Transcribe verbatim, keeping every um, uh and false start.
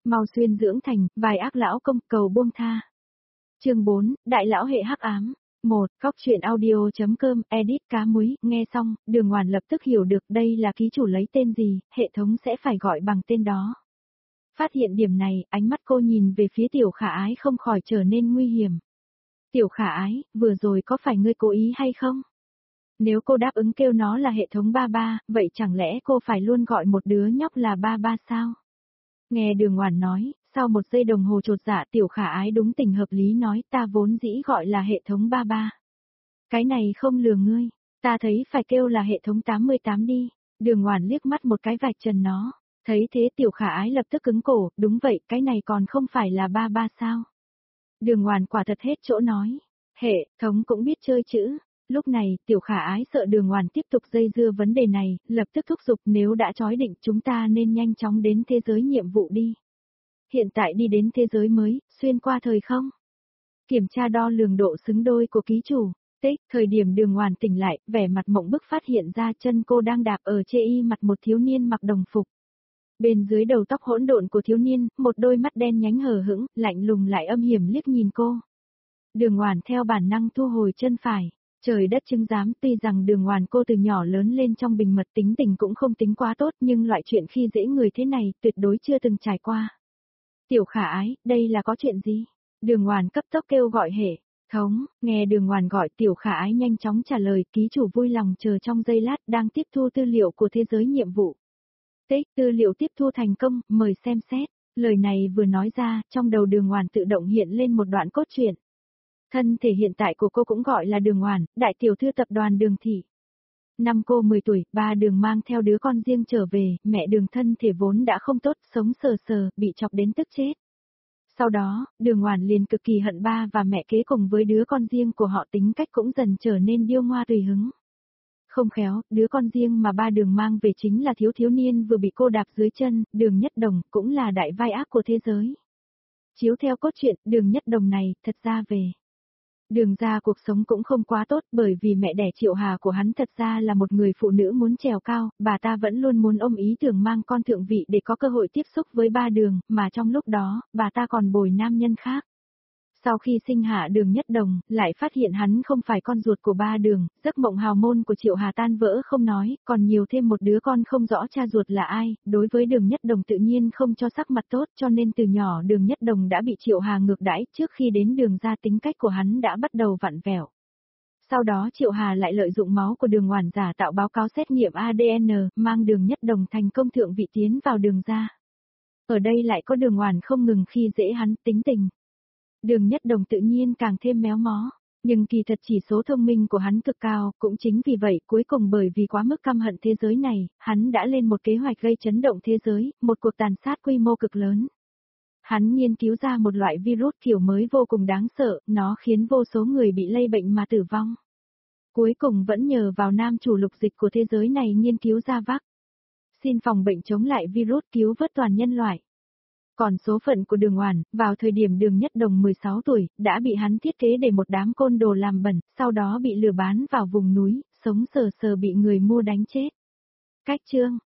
Mau xuyên dưỡng thành, vài ác lão công cầu buông tha. Chương bốn, Đại lão hệ hắc ám. một. Góc truyện audio.com, edit cá muối, nghe xong, Đường Ngoản lập tức hiểu được đây là ký chủ lấy tên gì, hệ thống sẽ phải gọi bằng tên đó. Phát hiện điểm này, ánh mắt cô nhìn về phía Tiểu Khả Ái không khỏi trở nên nguy hiểm. Tiểu Khả Ái, vừa rồi có phải ngươi cố ý hay không? Nếu cô đáp ứng kêu nó là hệ thống ba ba, vậy chẳng lẽ cô phải luôn gọi một đứa nhóc là ba ba sao? Nghe Đường Ngoản nói, sau một giây đồng hồ chột dạ Tiểu Khả Ái đúng tình hợp lý nói ta vốn dĩ gọi là hệ thống ba ba. Cái này không lừa ngươi, ta thấy phải kêu là hệ thống tám mươi tám đi. Đường Ngoản liếc mắt một cái vạch trần nó, thấy thế Tiểu Khả Ái lập tức cứng cổ, đúng vậy, cái này còn không phải là ba ba sao? Đường Ngoản quả thật hết chỗ nói, hệ thống cũng biết chơi chữ. Lúc này, Tiểu Khả Ái sợ Đường Ngoản tiếp tục dây dưa vấn đề này, lập tức thúc giục nếu đã chói định chúng ta nên nhanh chóng đến thế giới nhiệm vụ đi. Hiện tại đi đến thế giới mới, xuyên qua thời không. Kiểm tra đo lường độ xứng đôi của ký chủ. Tích, thời điểm Đường Ngoản tỉnh lại, vẻ mặt mộng bức phát hiện ra chân cô đang đạp ở chê y mặt một thiếu niên mặc đồng phục. Bên dưới đầu tóc hỗn độn của thiếu niên, một đôi mắt đen nhánh hờ hững, lạnh lùng lại âm hiểm liếc nhìn cô. Đường Ngoản theo bản năng thu hồi chân phải. Trời đất chứng giám, tuy rằng Đường Ngoản cô từ nhỏ lớn lên trong bình mật tính tình cũng không tính quá tốt nhưng loại chuyện khi dễ người thế này tuyệt đối chưa từng trải qua. Tiểu Khả Ái, đây là có chuyện gì? Đường Ngoản cấp tốc kêu gọi hệ thống, nghe Đường Ngoản gọi Tiểu Khả Ái nhanh chóng trả lời ký chủ vui lòng chờ trong giây lát đang tiếp thu tư liệu của thế giới nhiệm vụ. Tích, tư liệu tiếp thu thành công, mời xem xét. Lời này vừa nói ra, trong đầu Đường Ngoản tự động hiện lên một đoạn cốt truyện. Thân thể hiện tại của cô cũng gọi là Đường Ngoản, đại tiểu thư tập đoàn Đường thị. Năm cô mười tuổi, ba Đường mang theo đứa con riêng trở về, mẹ Đường thân thể vốn đã không tốt, sống sờ sờ, bị chọc đến tức chết. Sau đó, Đường Ngoản liền cực kỳ hận ba và mẹ kế cùng với đứa con riêng của họ tính cách cũng dần trở nên điêu ngoa tùy hứng. Không khéo, đứa con riêng mà ba Đường mang về chính là thiếu thiếu niên vừa bị cô đạp dưới chân, Đường Nhất Đồng, cũng là đại vai ác của thế giới. Chiếu theo cốt truyện, Đường Nhất Đồng này, thật ra về. Đường ra cuộc sống cũng không quá tốt bởi vì mẹ đẻ Triệu Hà của hắn thật ra là một người phụ nữ muốn trèo cao, bà ta vẫn luôn muốn ôm ý tưởng mang con thượng vị để có cơ hội tiếp xúc với ba Đường, mà trong lúc đó, bà ta còn bồi nam nhân khác. Sau khi sinh hạ Đường Nhất Đồng, lại phát hiện hắn không phải con ruột của ba Đường, giấc mộng hào môn của Triệu Hà tan vỡ không nói, còn nhiều thêm một đứa con không rõ cha ruột là ai, đối với Đường Nhất Đồng tự nhiên không cho sắc mặt tốt cho nên từ nhỏ Đường Nhất Đồng đã bị Triệu Hà ngược đãi, trước khi đến Đường ra tính cách của hắn đã bắt đầu vặn vẹo. Sau đó Triệu Hà lại lợi dụng máu của Đường Ngoản giả tạo báo cáo xét nghiệm a đê en, mang Đường Nhất Đồng thành công thượng vị tiến vào Đường ra. Ở đây lại có Đường Ngoản không ngừng khi dễ hắn tính tình. Đường Nhất Đồng tự nhiên càng thêm méo mó, nhưng kỳ thật chỉ số thông minh của hắn cực cao, cũng chính vì vậy cuối cùng bởi vì quá mức căm hận thế giới này, hắn đã lên một kế hoạch gây chấn động thế giới, một cuộc tàn sát quy mô cực lớn. Hắn nghiên cứu ra một loại virus kiểu mới vô cùng đáng sợ, nó khiến vô số người bị lây bệnh mà tử vong. Cuối cùng vẫn nhờ vào nam chủ lục dịch của thế giới này nghiên cứu ra vắc xin phòng bệnh chống lại virus cứu vớt toàn nhân loại. Còn số phận của Đường Ngoản, vào thời điểm Đường Nhất Đồng mười sáu tuổi, đã bị hắn thiết kế để một đám côn đồ làm bẩn, sau đó bị lừa bán vào vùng núi, sống sờ sờ bị người mua đánh chết. Cách chương,